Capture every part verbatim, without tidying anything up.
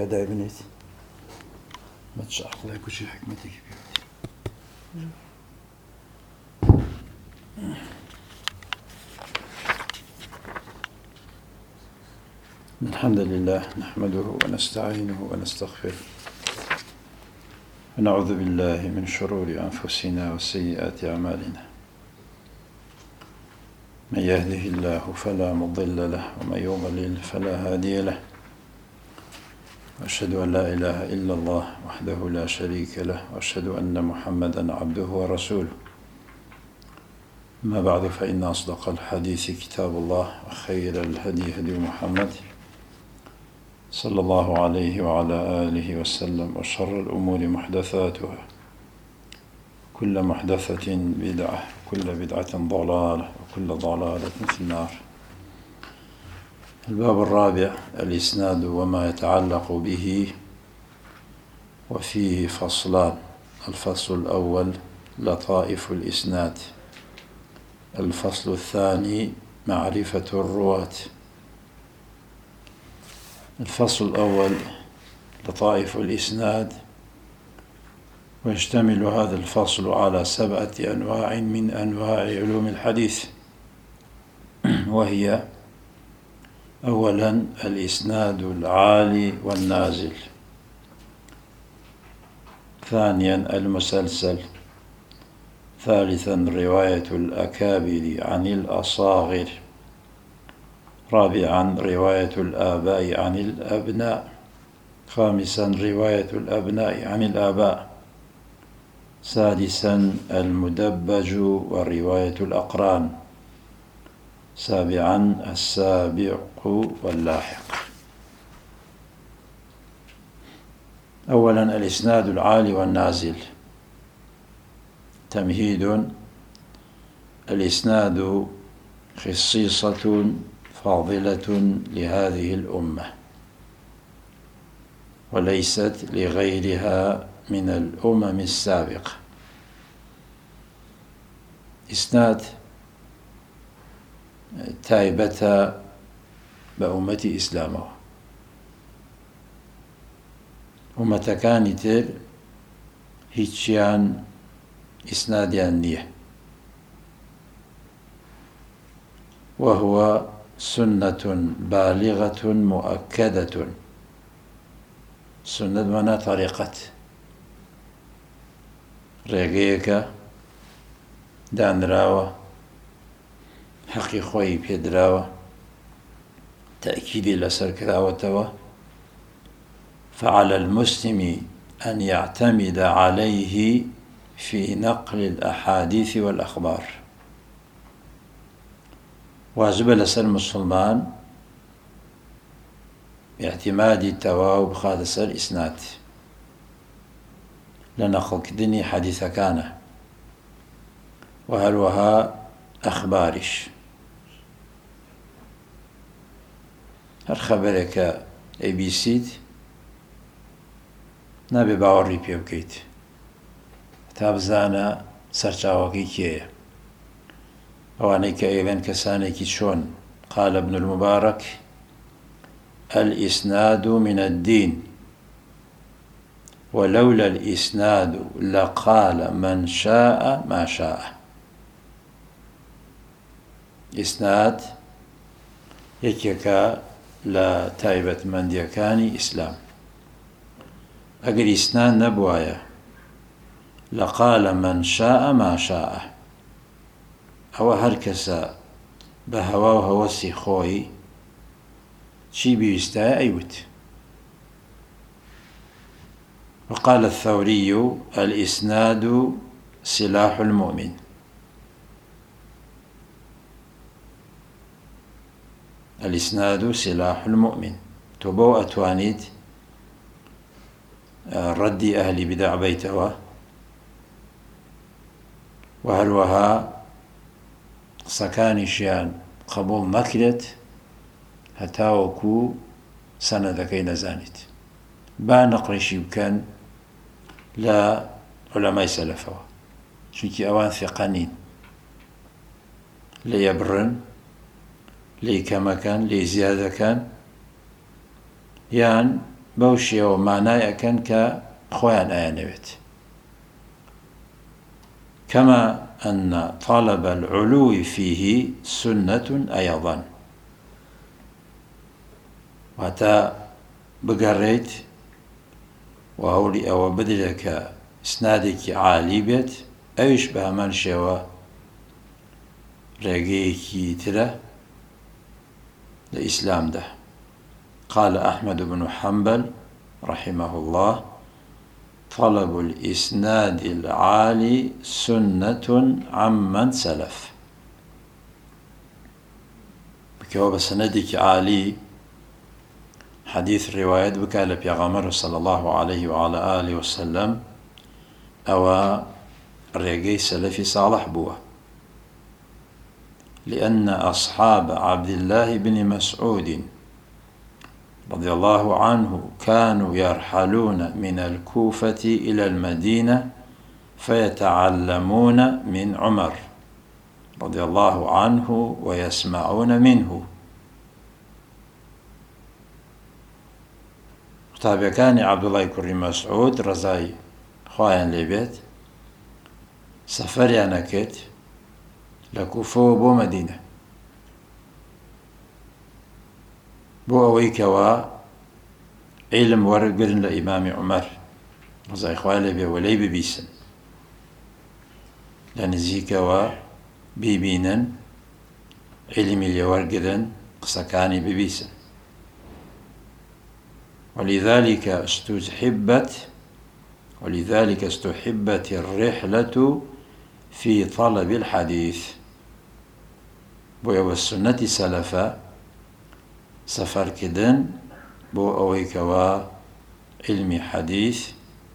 تیادا بنێت مەتشاقڵای کوچی حکمەتێکی پێ الحمد لله نحمده ونستعينه ونستغفره ونعوذ بالله من شرور أنفسنا وسيئات أعمالنا من يهده الله فلا مضل له ومن يضلل فلا هادي له وأشهد أن لا إله إلا الله وحده لا شريك له وأشهد أن محمدا عبده ورسوله ما بعد فإن أصدق الحديث كتاب الله وخير الهدي هدي محمد صلى الله عليه وعلى آله وسلم وشر الأمور محدثاتها كل محدثة بدعة كل بدعة ضلالة وكل ضلالة في النار. الباب الرابع الإسناد وما يتعلق به، وفيه فصلان: الفصل الأول لطائف الإسناد، الفصل الثاني معرفة الرواة. الفصل الأول لطائف الإسناد، ويشتمل هذا الفصل على سبعة أنواع من أنواع علوم الحديث، وهي: أولا الإسناد العالي والنازل، ثانيا المسلسل، ثالثا رواية الأكابر عن الأصاغر، رابعا رواية الآباء عن الأبناء، خامسا رواية الأبناء عن الآباء، سادسا المدبج ورواية الأقران، سابعا السابق واللاحق. أولا الإسناد العالي والنازل. تمهيد: الإسناد خصيصة فاضلة لهذه الأمة، وليست لغيرها من الأمم السابقة. إسناد تایبەتە بە ئومەتی ئیسلامەوە. ئومەتەکانی تر هیچیان ئیسنادیان نییە. وهو سنة بالغة مؤكدة. سنة معنى طريقة، ڕێگەیەکە دانراوە، حەقی خۆی پێدراوە، تأكيدی لەسەر کراوەتەوە. فعلى المسلم أن يعتمد عليه في نقل الأحاديث والأخبار. واجب لەسەر مسلمان باعتمادی تەواو بخاتە سەر ئیسناد لە نەقڵکردنی حەدیثەکانە، و هەروەها ئەخباریش. هەر خەبەرێکە ئەی بیسیت نابێ باوەڕی پێ بکەیت تا بزانە سەرچاوەکەی کێیە. ئەوانەی کە ئێڵێن کەسانێکی چۆن قال ابن المبارك: الإسناد من الدين ولولا الإسناد لقال من شاء ما شاء. ئیسناد یەکێکە لە تایبەتمەندیەکانی ئیسلام. ئەگەر ئیسناد نەبوایە لقال من شاء ما شاء، ئەوە هەر کەسە بە هەوا و هەوەسی خۆی چی بویستایە ئەیوت. وقال الثوري: الإسناد سلاح المؤمن. الإسناد سلاح المؤمن. تۆ بۆ ئەتوانیت ڕەدی ئەهلی بیدع بەیتەوە، و هەروەها قسەکانیشیان قبوڵ مەکرێت هەتاوەکو سەنەدەکەی نەزانیت. با نەقڵیشی بکەن لە عولەمای سەلەفەوە، چونکی ئەوان ثقە نین، لێ یەبڕن، لێی کەمەکەن، لێی زیادەکەن، یان بوشي ومعناه كان كخوان آيانويت. كما أن طلب العلو فيه سنة أيضا، وحتى بقريت وهولي أو بدلك إسنادك عالي بيت أيش بهمان شوا رقيكي تلا الإسلام ده. قال أحمد بن حنبل رحمه الله: طلب الإسناد العالي سنة عمن سلف. بكواب سندك عالي حديث رواية بكالة بيغمر صلى الله عليه وعلى آله وسلم أو رقي سلفي صالح بوه، لأن أصحاب عبد الله بن مسعود رضي الله عنه كانوا يرحلون من الكوفة إلى المدينة فيتعلمون من عمر رضي الله عنه ويسمعون منه. طابع كان عبد الله كريم مسعود رضاي خوايا لبيت سفر يانكت لكوفة بو مدينة بو أويكوا علم ورقرن لإمام عمر رضاي خوايا لبيت ولي ببيسن لنزيكوا بيبينن علم اللي ورقرن قسكاني ببيسن. ولذلك استحبت ولذلك استحبت الرحلة في طلب الحديث. بو السنة سلفا سفر كدن بو أويكوا علم حديث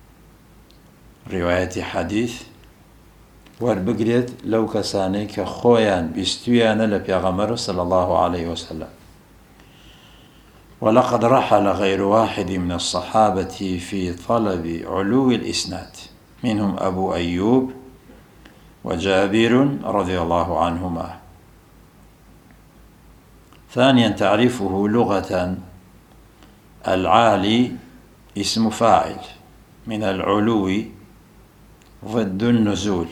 رواية حديث وربقريت لو كساني كخويان بيستويان لبيغمر صلى الله عليه وسلم. ولقد رحل غير واحد من الصحابة في طلب علو الإسناد، منهم أبو أيوب وجابر رضي الله عنهما. ثانيا تعريفه لغة: العالي اسم فاعل من العلو ضد النزول،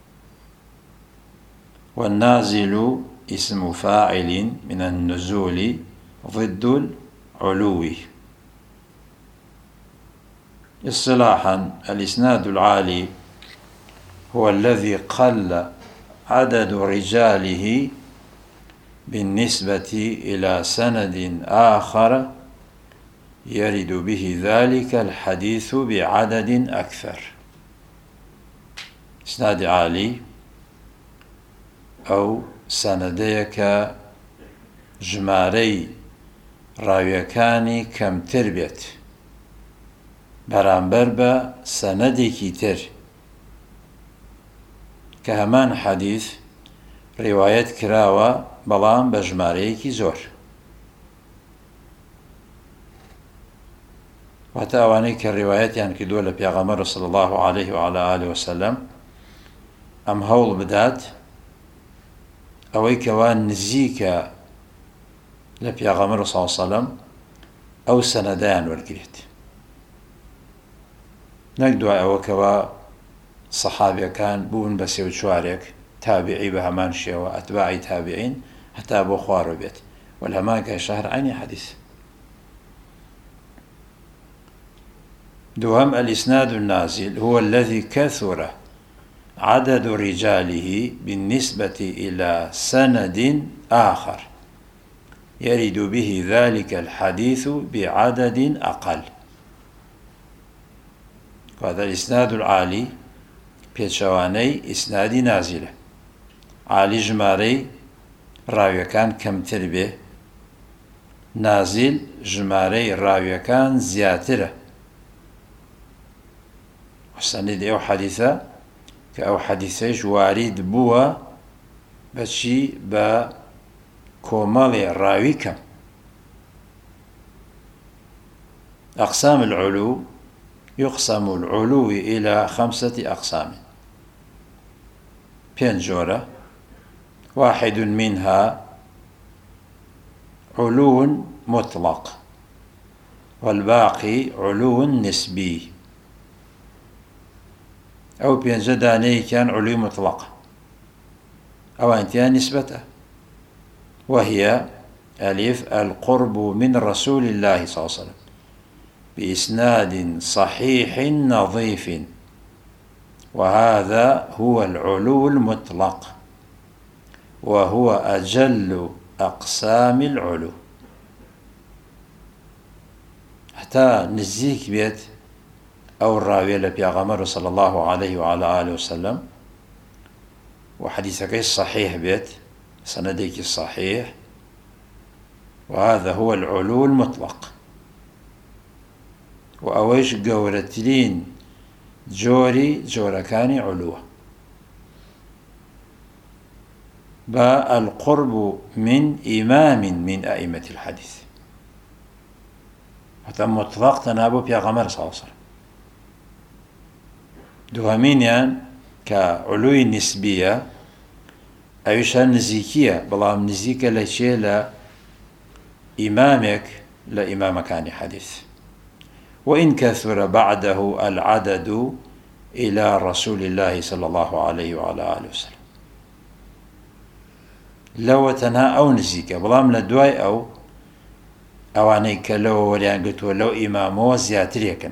والنازل اسم فاعل من النزول ضد علوي. اصطلاحا: الإسناد العالي هو الذي قل عدد رجاله بالنسبة إلى سند آخر يرد به ذلك الحديث بعدد أكثر. إسناد عالي أو سنديك جماري راویەکانی کەمتر بێت بەرامبەر بە سەنەدێکی تر کە هەمان حەدیث ڕیوایەت کراوە بەڵام بە ژمارەیەکی زۆر. واتە ئەوانەی کە ڕیوایەتیان کردووە لە پێغەمبەر صلی الله عليه وعلى آله وسلم ئەم هەوڵ بدات ئەوەی کەوا نزیکە لە پێغەمبەر صلی الله عليه وسلم ئەو سەنەدەیان وەرگرێت، نەک دوای ئەوە کەوا سەحابیەکان بوون بە سێ و چوارێک تابعی بە هەمان شێوە ئەتباعی تابعین هەتا بۆ خوارەوە بێت وەلهەمان کە شەهر عەینی حەدیث. دوام: الإسناد النازل هو الذي كثر عدد رجاله بالنسبة إلى سند آخر يرد به ذلك الحديث بعدد أقل. وهذا الإسناد العالي بيتشواني إسناد نازلة عالي جماري راوي كان كم تربه، نازل جماري راوي كان زياترة. وسند أو حديثة كأو حديثيش وارد بوا بشي با كومالي راوي كم. أقسام العلو: يقسم العلو إلى خمسة أقسام بينجورة. واحد منها علو مطلق، والباقي علو نسبي. أو بينجداني كان علو مطلق أو أنتيان نسبته، وهي ألف القرب من رسول الله صلى الله عليه وسلم بإسناد صحيح نظيف، وهذا هو العلو المطلق، وهو أجل أقسام العلو. حتى نزيك بيت أو الراوية لبيغمر صلى الله عليه وعلى آله وسلم، وحديثك الصحيح بيت سنديك الصحيح، وهذا هو العلو المطلق. وأويش قورتلين جوري جوركاني علوه با القرب من إمام من أئمة الحديث، حتى مطلق تنابو بيغمر صلى الله عليه وسلم. دوامين يعني كعلو نسبية أيشان نزيكية، بلام نزيكة لشيء لا إمامك لا إمام كان حديث، وإن كثر بعده العدد إلى رسول الله صلى الله عليه وعلى آله وسلم. لو تنها أو نزيكة بلام لدواي أو أوانيك لو وليان قلت لو إمامه زياتريكا،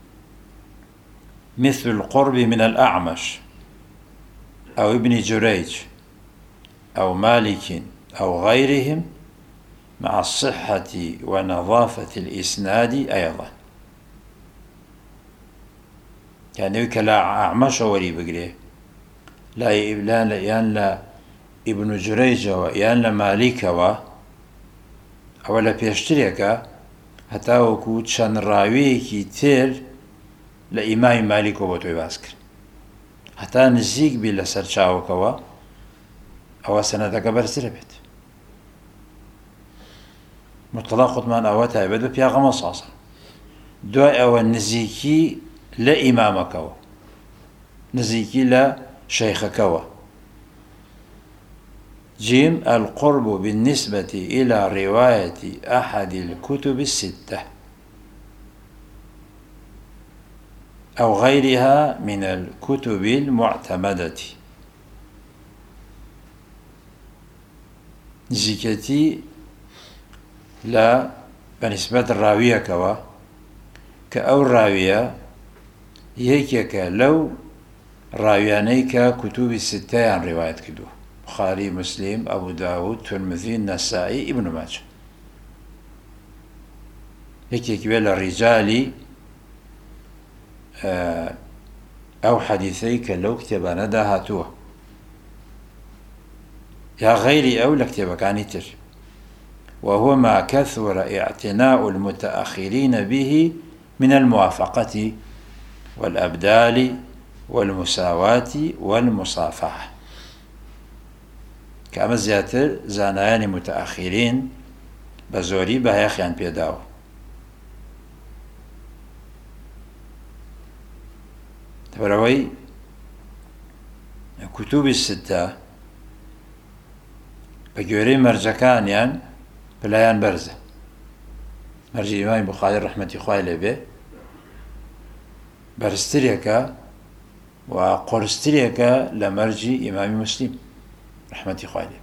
مثل القرب من الأعمش أو ابن جريج أو مالك أو غيرهم مع الصحة ونظافة الإسناد أيضا. يعني لا أعمش ولي بقريه لا لا يان لا ابن جريج ويان لا مالك و أولا بيشتريك حتى وكو تشان راويكي تير لإمام مالك وبطوي باسكر حتى نزيق بي لسر شاوكوا أو سندك برسر بيت مطلقت من أوتها بدو بياغم الصاصر دو أو نزيكي لإمامكوا نزيكي لشيخكوا. جيم القرب بالنسبة إلى رواية أحد الكتب الستة أو غيرها من الكتب المعتمدة. نزيكتي لا بالنسبة الراوية كوا كأو الراوية يكيك لو راويانيك كتب الستة عن رواية كدو بخاري مسلم أبو داود ترمذي النسائي ابن ماجه، يكيك بلا رجالي أو حديثيك لو كتبا ندهاتوه يا غيري أو لكتبا كانتر، وهو ما كثر اعتناء المتأخرين به من الموافقة والأبدال والمساواة والمصافحة. كما زياتر زانيان متأخرين بزوري بهيخيان بيداو. تبروي كتب الستة بجوري مرجكان يعني بلايان برزة مرجع إمام بخاري رحمة الله عليه برستريكا وقرستريكا لمرجع إمام مسلم رحمة الله عليه.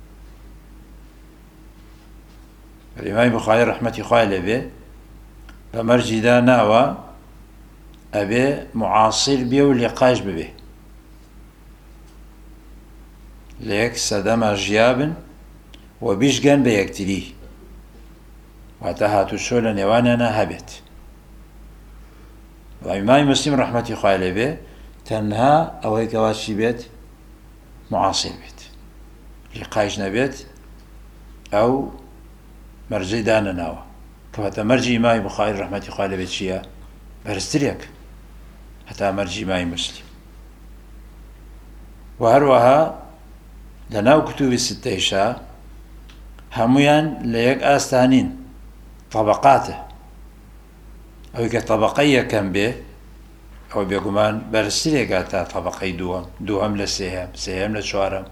الإمام بخاري رحمة الله عليه بمرجع دانا و أبي معاصر بيه ولقاش ببه ليك سدما جيابن وبيشغن بيكتريه واتهاتو شولا نواننا هبت. الإمام مسلم رحمة الله عليه تنها أو هيك واشي بيت معاصر بيت لقاش نبيت أو مرجع دانا ناوا كفتا مرجع إمام بخاري رحمة الله عليه شيئا برستريك حتى مرجع إمام مسلم. وهروها لناو كتب الستة إشاء هميان ليك آستانين طبقاته أو كطبقية كان به أو بيقومان برسليك أتا طبقي دوام دوام لسيهم سيهم لشوارم.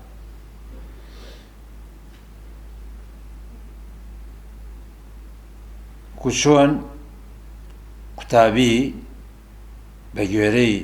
كشون قوتابی بە گوێرەی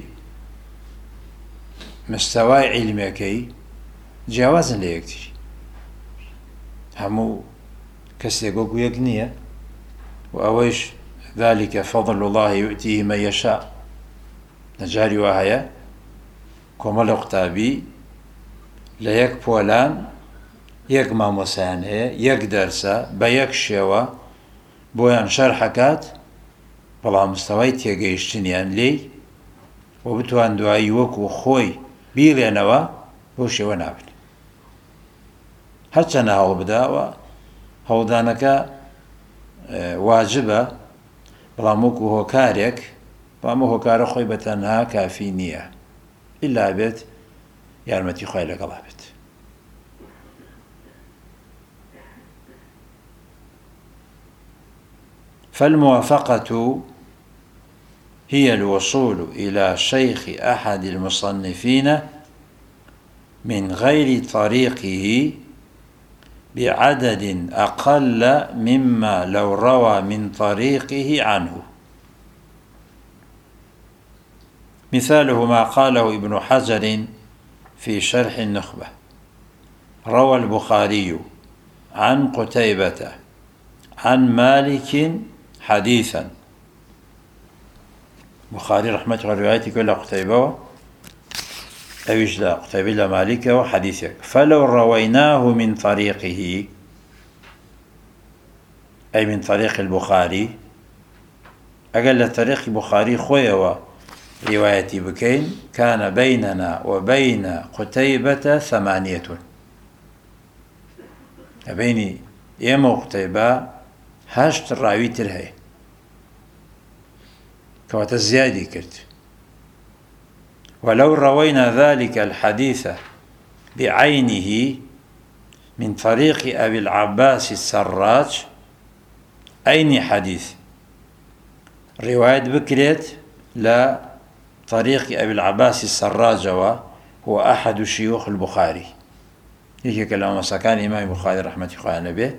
مستەوای عیلمەکەی جیاوازن لە یەکتری، هەموو کەسێک وەکو یەک نییە، و ئەوەیش ذلك فضل الله يؤتيه من يشاء. نەجاری وا هەیە کۆمەڵە قوتابی لە یەک پۆلان یەک مامۆسایان هەیە، یەک دەرسە بە یەک شێوە بۆیان شەرحەکات، بەڵام مستەوای تێگەیشتنیان لێی و بتوان دوایی وەکو خۆی بیڵێنەوە بۆ شێوە نابن. هەرچەنە هەوڵ بداوە هەوڵدانەکە واجبە، بەڵام وەکو هۆکارێک بەڵام هۆکارە خۆی بەتەنها کافی نییە، ئیلا بێت یارمەتی خۆی لەگەڵا بێت. فالموافقة هي الوصول إلى شيخ أحد المصنفين من غير طريقه بعدد أقل مما لو روى من طريقه عنه. مثاله ما قاله ابن حجر في شرح النخبة: روى البخاري عن قتيبة عن مالك حديثا. بخاري رحمة الله روايتي كل قتيبة أويش لا قتيبة لا مالك وحديثك، فلو رويناه من طريقه أي من طريق البخاري، أقل طريق البخاري خويا روايتي بكين، كان بيننا وبين قتيبة ثمانية، بيني يما قتيبة هاشت الراوي ترهي كوات الزيادي كرت. ولو روينا ذلك الحديث بعينه من طريق أبي العباس السراج، أين حديث رواية بكريت لا طريق أبي العباس السراج هو أحد شيوخ البخاري، هيك كلام مسكان إمام البخاري رحمة الله عليه،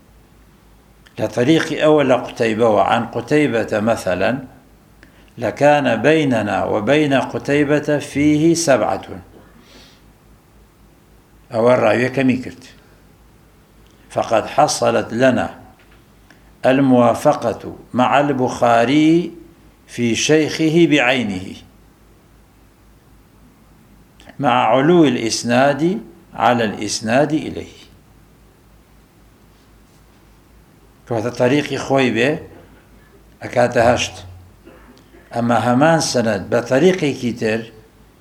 لطريق أول قتيبة وعن قتيبة مثلا لكان بيننا وبين قتيبة فيه سبعة، أو الراوية كميكرت، فقد حصلت لنا الموافقة مع البخاري في شيخه بعينه مع علو الإسناد على الإسناد إليه. كوات طريقي خوي به أكاد هشت، أما همان سند بطريقي كتير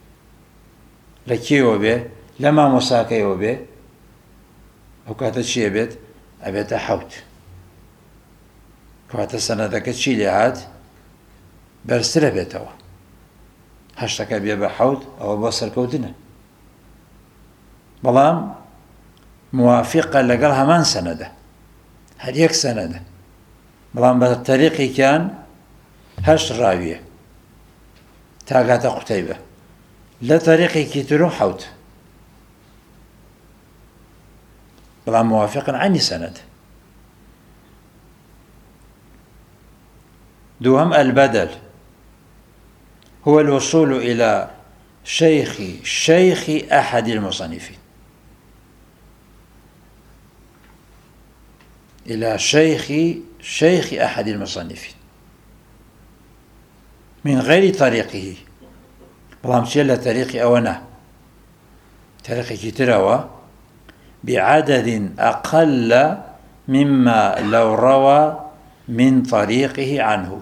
لكيو به لما مساكيو به وكات شي بيت أبيت حوت، كوات سندك تشي لهات برسل بيتوا هشتك بيه بحوت أو بصر كوتنا، بلام موافقة لقل همان سنده هل يك سنده، بلام بالطريقي كان هشت راوية تاقات قتيبة لطريقي كترو حوت، بلام موافقا عني سند. دوهم البدل هو الوصول إلى شيخ شيخ أحد المصنفين، إلى شيخ شيخ أحد المصنفين من غير طريقه، بلام شيء طريقي أونا طريقي كتروا بعدد أقل مما لو روى من طريقه عنه.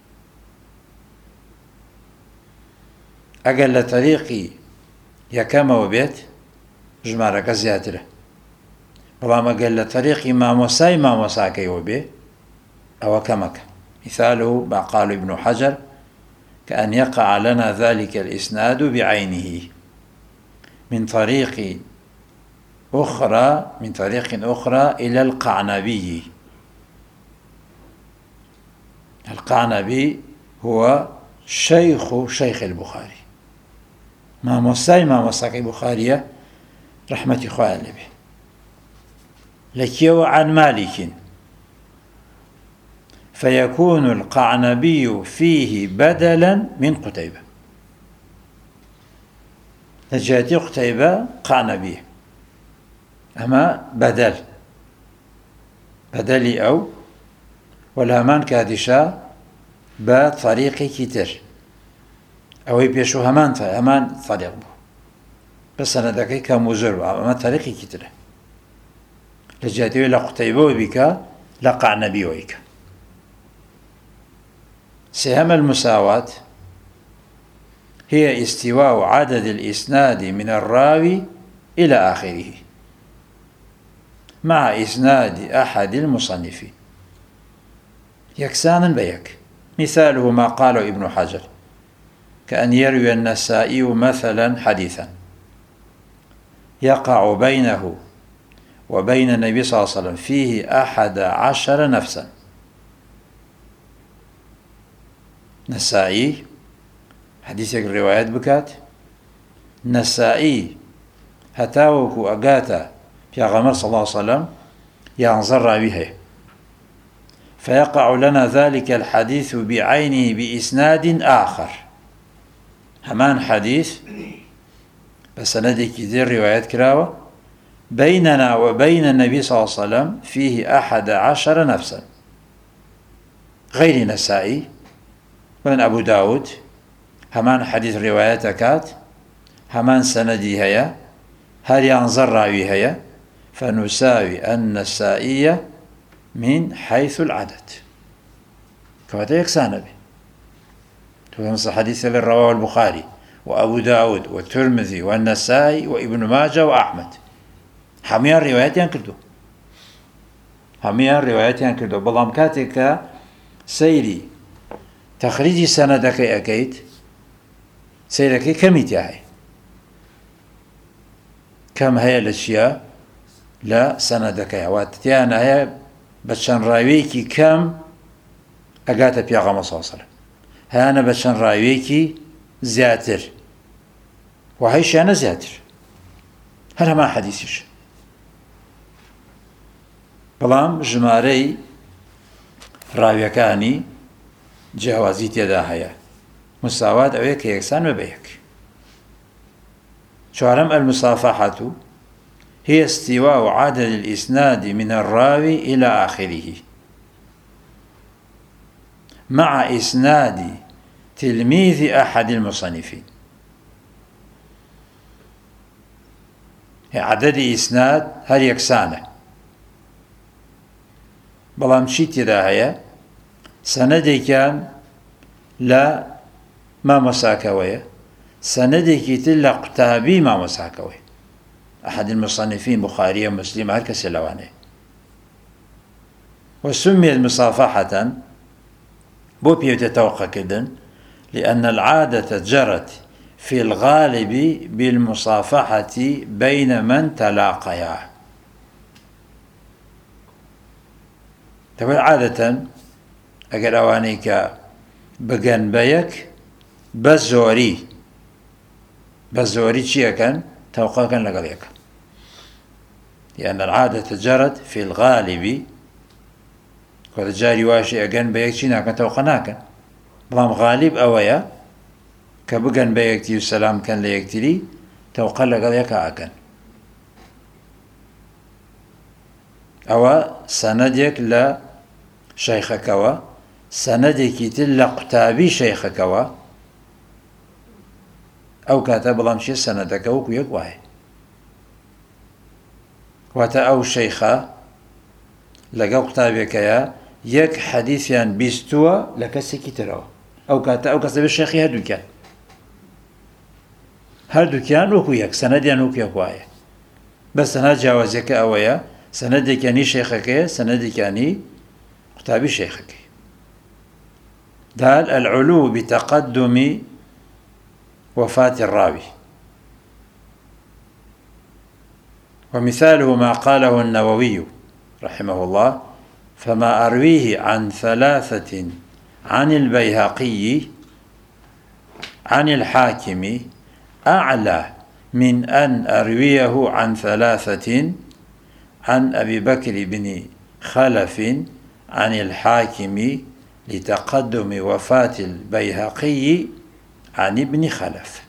أقل طريقي يكما وبيت جمارك زيادة، بلام أقل طريقي ما مساي ما مساكي وبي أو كمك. مثاله ما قال ابن حجر: كأن يقع لنا ذلك الإسناد بعينه من طريق أخرى من طريق أخرى إلى القعنبي. القعنبي هو شيخ شيخ البخاري، ما مساي ما مساك البخاري رحمة الله عليه. لكيو عن مالك، فيكون القعنبي فيه بدلا من قتيبة. لجهة قتيبة قعنبي، أما بدل بدلي أو والهمان كادشا بطريق كتر أو يبيشو همان همان طريق بو بس أنا دقيقة كمزر أما طريق كتر لجهة لقتيبة وبك لقعنبي ويك. سهم المساواة هي استواء عدد الإسناد من الراوي إلى آخره مع إسناد أحد المصنفين يكسانا بيك. مثاله ما قاله ابن حجر كأن يروي النسائي مثلا حديثا يقع بينه وبين النبي صلى الله عليه وسلم فيه أحد عشر نفسا. نسائي حديثك الروايات بكات نسائي هتاوكو أقاتا في غمر صلى الله عليه وسلم ينظر بها فيقع لنا ذلك الحديث بعينه بإسناد آخر همان حديث بسندي كثير روايات كراوة بيننا وبين النبي صلى الله عليه وسلم فيه أحد عشر نفسا غير نسائي من أبو داود همان حديث رواياتكات همان سندي هيا هل ينظر راوي هيا فنساوي النسائية من حيث العدد كما يكسان به. تفهمس حديث اللي رواه البخاري وأبو داود والترمذي والنسائي وابن ماجه وأحمد حميان روايات ينكردو هەمیان ڕێوایەتیان کردو بەڵام کاتێک کە سەیری تەخریجی سەنەدەکەی ئەکەیت سەیرەکەی کەمی تیا هەیە کەم هەیە لە چییە لە سەنەدەکەی واتە تیان هەیە بە چەند ڕاویەکی کەم ئەگاتە پێغەمبەر صلی الله علیه و سلم هەیانە بە چەند ڕاویەکی زیاتر و هەیشیانە زیاتر هەر هەمان حەدیثیش بەڵام ژمارەی ڕاویەکانی جیاوازی تێدا هەیە مساوات ئەوەیە کە یەکسان بە بەیەک. چوارەم المصافحة هي استواء عدد الإسناد من الراوي إلى آخره مع إسناد تلميذ أحد المصنفين. عدد إسناد هل يكسانه بەڵام چی تێدا هەیە سەنەدێکیان لە مامۆساکەوەیە سەنەدێکی تر لە قوتابی مامۆساکەوەی ئەحد المصنفین بخاریە مسلم هەر کەسێ لەوانەیە. وسميت مصافحة بۆ پێوتە تەوقەکردن لأن العادة جرت في الغالب بالمصافحة بين من تلاقيا. طبعا عادة ئەگەر ئەوانەی کە بگەن بە یەک بە زۆری بە زۆری چیەکەن تەوقەکەن لەگەڵ یەک لأن العادة جرت في الغالب کە جاری واشی ئەگەن بە یەک چی ناکەن تەوقە ناکەن بەڵام غالب ئەوەیە کە بگەن بە یەکتی و سەلام کەن لە یەکتری تەوقە لەگەڵ یەکە ئەکەن. ئەوە سەنەدێک لە شەیخەکەوە سەنەدێکی تر لە قوتابی شەیخەکەوە ئەو کاتە بەڵام چیە سەنەدەکە وەکو یەک وایە واتە ئەو شەیخە لەگەڵ قوتابێکەیە یەک حەدیثیان بیستووە لە کەسێکی ترەوە ئەو کاتە ئەو کەسە بێ شەیخی هەردووکیان هەردووکیان وەکو یەک سەنەدیان وەکو یەک وایە بەس تەنها جیاوازیەکە ئەوەیە سەنەدێکیانی شەیخەکەیە سەنەدێکیانی قوتابی شەیخەکەی. دال العلو بتقدم وفاة الراوي. ومثاله ما قاله النووي رحمه الله فما أرويه عن ثلاثة عن البيهقي عن الحاكم أعلى من أن أرويه عن ثلاثة عن أبي بكر بن خلف عن الحاكم لتقدم وفاة البيهقي عن ابن خلف.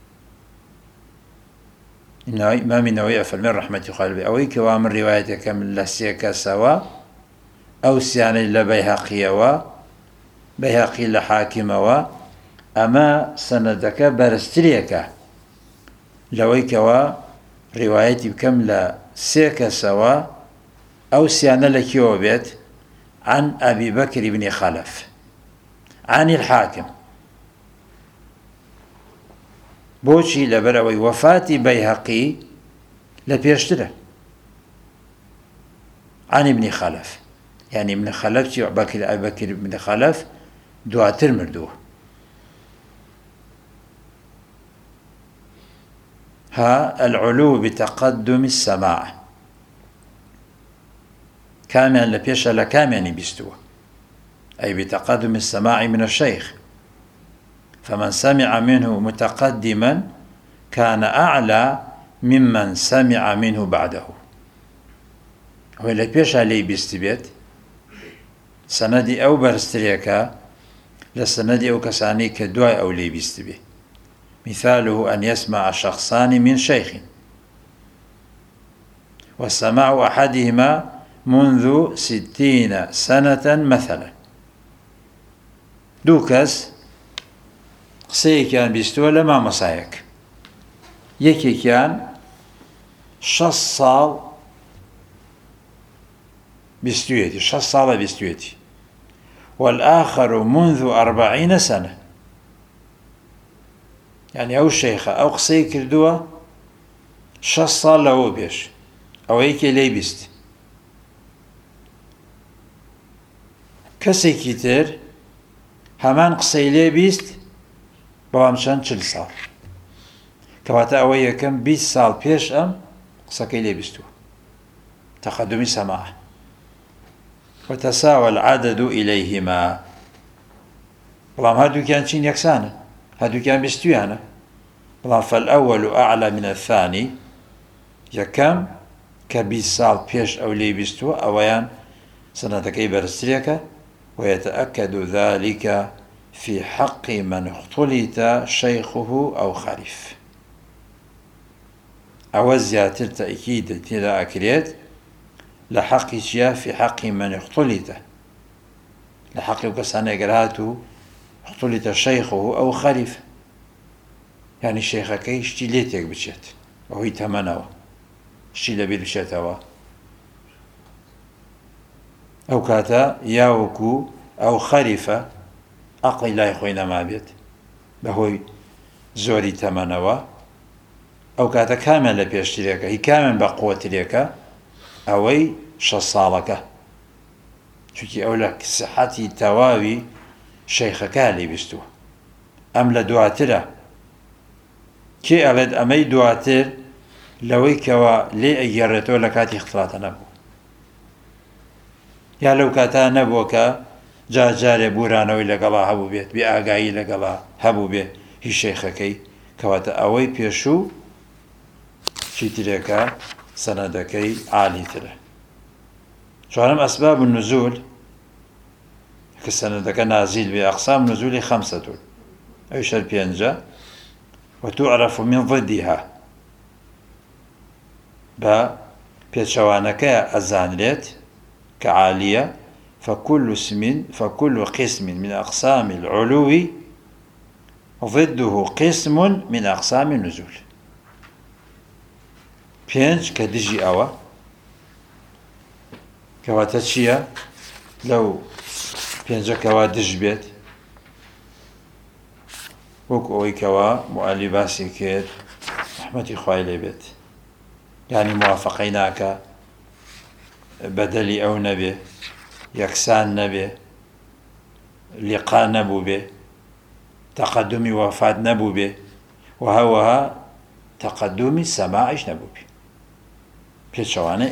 إمام النووي فرمي رحمة الله أوي كوام رواية كم لسيك سوا أو سيان لبيهقي و بيهقي لحاكم و أما سندك برستريك لويك و روايتي بكم لسيك سوا أو سيان لكيوبيت عن أبي بكر بن خلف عن الحاكم بوشي لبروي وفاة بيهقي لبيشتره عن ابن خلف، يعني ابن خلف بكر أبي بكر بن خلف دواتر مردوه. ها العلو بتقدم السماع كامل لبيش لكامل بيستوه، أي بتقدم السماع من الشيخ، فمن سمع منه متقدما كان أعلى ممن سمع منه بعده. هو لبيش عليه بيستبيت سندي أو برستريكا لسندي أو كساني كدواء أو لي بيستبي. مثاله أن يسمع شخصان من شيخ والسماع أحدهما منذ ستين سنة مثلا. دوكس قسەیە كان بیستووە لە مامۆسایەک، یەکێکیان شەش ساڵ بیستوێتی شەش ساڵە بیستوێتی والآخر منذ أربعين سنة، يعني ئەو شەیخە ئەو قسەی کردووە شەش ساڵ لەوە پێش، ئەوە یەکێ لێی بیست. کەسێکی تر هەمان قسەی لێ بیست بەڵام چەند چل ساڵ، کەواتە ئەوە یەکەم بیست ساڵ پێش ئەم قسەکەی لێ بیستووە. تقدمی سەماع. وتساوى العدد إليهما، بەڵام هەردووکیان چین یەکسانە، هەردووکیان بیستویانە، بەڵام فالأول أعلى من الثاني، یەکەم کە بیست ساڵ پێش ئەو لێی بیستووە ئەوەیان سەنەدەکەی بەرزترێکە. ويتأكد ذلك في حق من اختلط شيخه أو خليف. أو زيادة تأكيد تلا أكريت لحق شيء في حق من اختلط، لحق كسانة قراته اختلط شيخه أو خليف، يعني الشيخ كي اشتليتك بشت وهو يتمنوا اشتلي بالشتوا أو كاتا ياوكو أو خليفة أقل لا يخوينا ما بيت بهوي زوري تمنوا أو كاتا كامل لبيشتريك هي كامل بقوة ليك أوي شصالك شكي أولك صحتي تواوي شيخك اللي بيستوه أم لدواتره كي أبد أمي دواتر لويك ولي أجرتو لكاتي اختلاط نبو، يا لو كاتا نبوكا جا جاري بورانوي لقلا هبو بيت بأقاي لقلا هبو بيت هي شيخكي كواتا أوي بيشو شيتريكا سندكي عالي تره. شوانم أسباب النزول كسندك نازل بأقسام نزول خمسة أيش البينجا وتعرف من ضدها با بيتشوانك أزانلت كعالية. فكل اسم فكل قسم من أقسام العلو ضده قسم من أقسام النزول. بينج كدجي أوا كواتشيا لو بينج كوا دج بيت وك أوي كوا مؤلفاسي كير رحمتي خوالي بيت، يعني موافقيناك بدلي أو نبي يكسان نبي لقاء نبو به تقدمي وفاة نبو به وهوها تقدمي سماعش نبو به بيتشواني.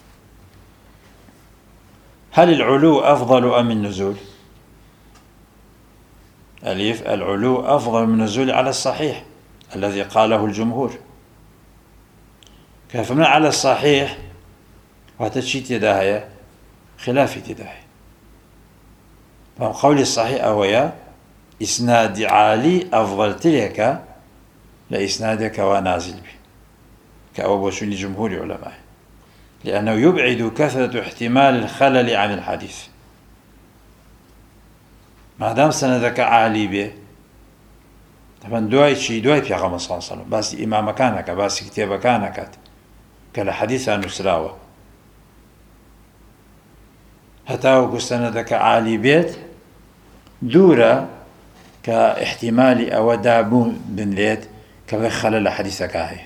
هل العلو أفضل أم النزول؟ أليف العلو أفضل من النزول على الصحيح الذي قاله الجمهور. كيف من على الصحيح وتشيت يداهية خلاف تداهي قولي الصحيح أويا إسناد عالي أفضل تلك لإسنادك ونازل به كأبو بشر لجمهور علماء، لأنه يبعد كثرة احتمال الخلل عن الحديث. ما دام سندك عالي به طبعا دواي شي دواي في غمص صلى الله عليه وسلم بس إمام كانك بس كتاب كانك كلا حديث عن نسراوة هتاوك سندك عالي بيت دورة كاحتمال أو دابون بن ليت كخلل حديثك هاي.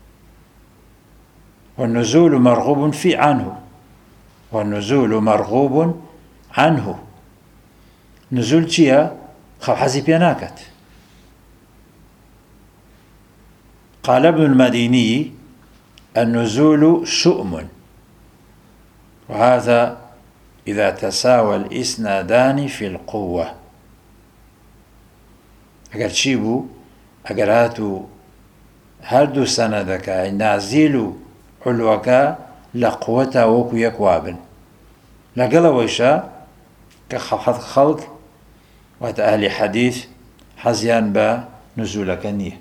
والنزول مرغوب في عنه والنزول مرغوب عنه نزول جيا خو حزي بيناكت. قال ابن المديني النزول شؤم، وهذا إذا تساوى الإسنادان في القوة. أقل شيبو أقل هاتو هردو سندك نازيلو علوكا لقوتا وكو يكوابن لقل ويشا كخلق خلق وات أهل حديث حزيان با نزولك نيه.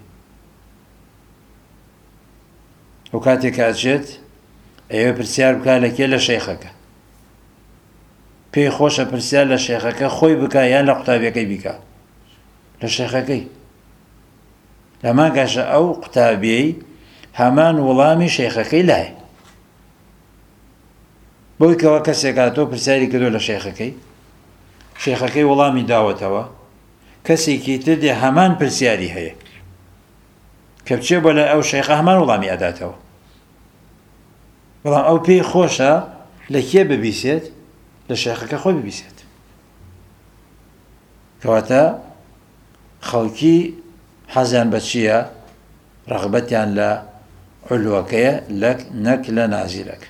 وكاتك أجد أيوة برسيار بكا لكي لشيخك بي خوش برسيار لشيخك خوي بكا يان لقطابيكي بكا لشيخكي لما قاش أو قطابي همان ولامي شيخكي لاي بويك وكسيكاتو برسياري كدو لشيخكي شيخكي ولامي داوتوا كسيكي تدي همان برسياري هي كبتشي ولا أو شيخ همان ولامي أداتوا بلام أو بي خوشة لكي ببيسيت لشيخك خوي ببيسيت كواتا خلقي حزن بتشيا رغبتيان لا علوكية لك نكل نازلك.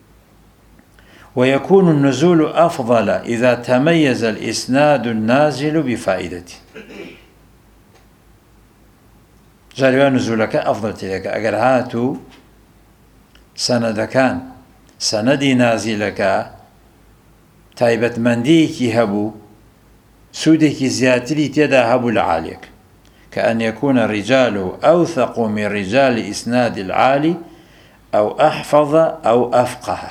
ويكون النزول أفضل إذا تميز الإسناد النازل بفائدته. جاريوان نزولك أفضل تلك أجر هاتو سندكان سندي نازلك تايبت منديكي هبو سودكي زياتري تدا هبو لعاليك كأن يكون الرجال أوثق من رجال إسناد العالي أو أحفظ أو أفقه.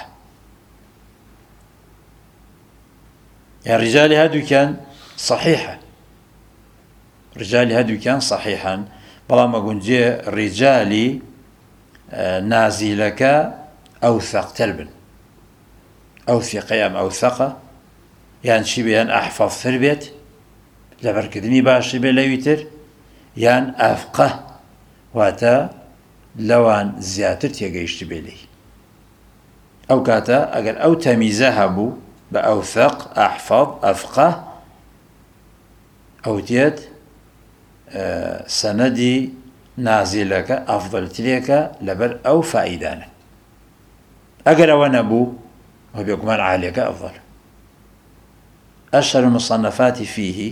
يعني رجال هادو كان صحيحا رجال هادو كان صحيحا بلا ما قنجي رجالي نازلك أوثق تلبن أوثق أم أوثقه يعني شي بيان أحفظ ثربيت لبركدني باشي بلويتر يعني أفقه واتا لوان زياتر تيجيشت بلي أو كاتا أجل أو تميزها بو بأوثق أحفظ أفقه أو تيت آه سندي نازلك أفضل تليك لبر أو فائدان أجل ونبو وبيكمان عليك أفضل. أشهر المصنفات فيه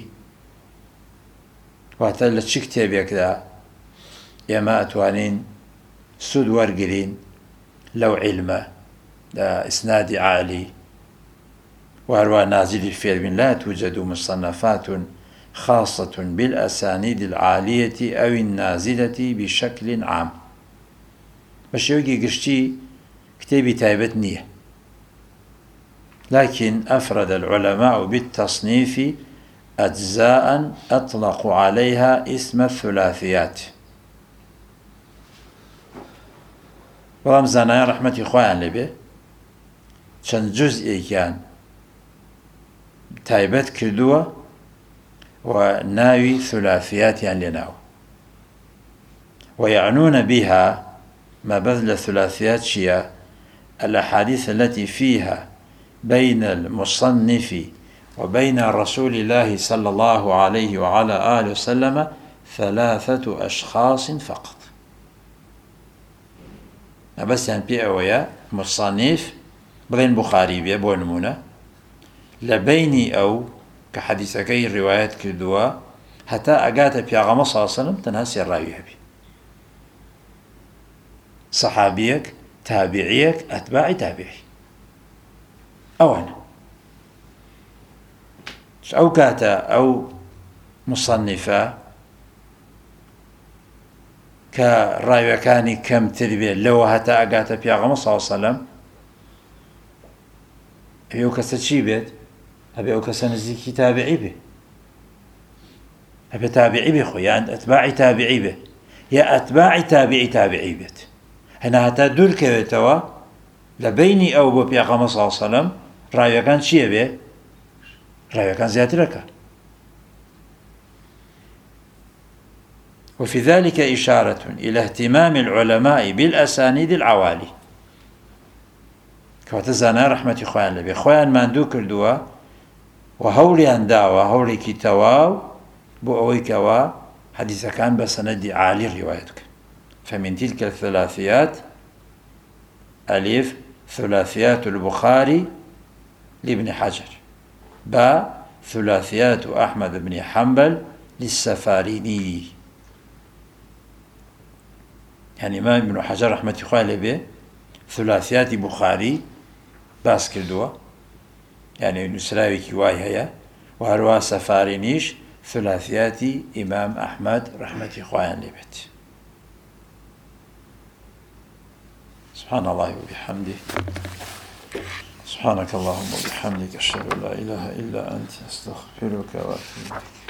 واتل تشكتي بيكدا يما أتوانين سود ورقلين لو علمه دا إسناد عالي وهروا نازل الفيلم لا توجد مصنفات خاصة بالأسانيد العالية أو النازلة بشكل عام. باش يوجي قشتي كتابي تايبت نيه، لكن أفرد العلماء بالتصنيف أجزاء أطلقوا عليها اسم الثلاثيات. ورمزانا رحمة إخوان لبه چند جزء كان تايبت كردوة وناوي ثلاثيات يعني لناو، ويعنون بها ما بذل الثلاثيات شيا الأحاديث التي فيها بين المصنف وبين رسول الله صلى الله عليه وعلى آله وسلم ثلاثة أشخاص فقط. بس يعني بيئويا مصنف بين بخاري بيه بو نمونه لبيني أو كحديثكي الروايات كدوا حتى أقات بيغم صلى الله عليه وسلم تنهسي الرأي بي صحابيك تابعيك أتباعي تابعي أو أنا أو كاتا أو مصنفة كرايوكاني كم تربية لو هتا أقاتا بيغمبر صلى الله عليه وسلم أبي أكسر شي بيت أبي أكسر نزيكي تابعي به أبي تابعي به خو يعني أتباعي تابعي به يا أتباعي تابعي تابعي بيت هنا هتا دور كويتوا لبيني أو بيغمبر صلى الله عليه وسلم رايوكان شي به رايوكان زيادة. وفي ذلك إشارة إلى اهتمام العلماء بالأسانيد العوالي كواتزانا رحمة خوان لبي خوان ماندو كردوا وهولي انداوا هولي كتواو بؤوي كوا حديث كان بسند عالي روايتك. فمن تلك الثلاثيات ألف ثلاثيات البخاري لابن حجر، باء ثلاثيات أحمد بن حنبل للسفاريني. يعني ما ابن حجر رحمة الله عليه ثلاثيات بخاري باس كردوا يعني نسراوي كواي هيا وهروا سفارينيش ثلاثيات إمام أحمد رحمة الله عليه. سبحان الله وبحمده، سبحانك اللهم وبحمدك أشهد أن لا إله إلا أنت أستغفرك وأتوب إليك.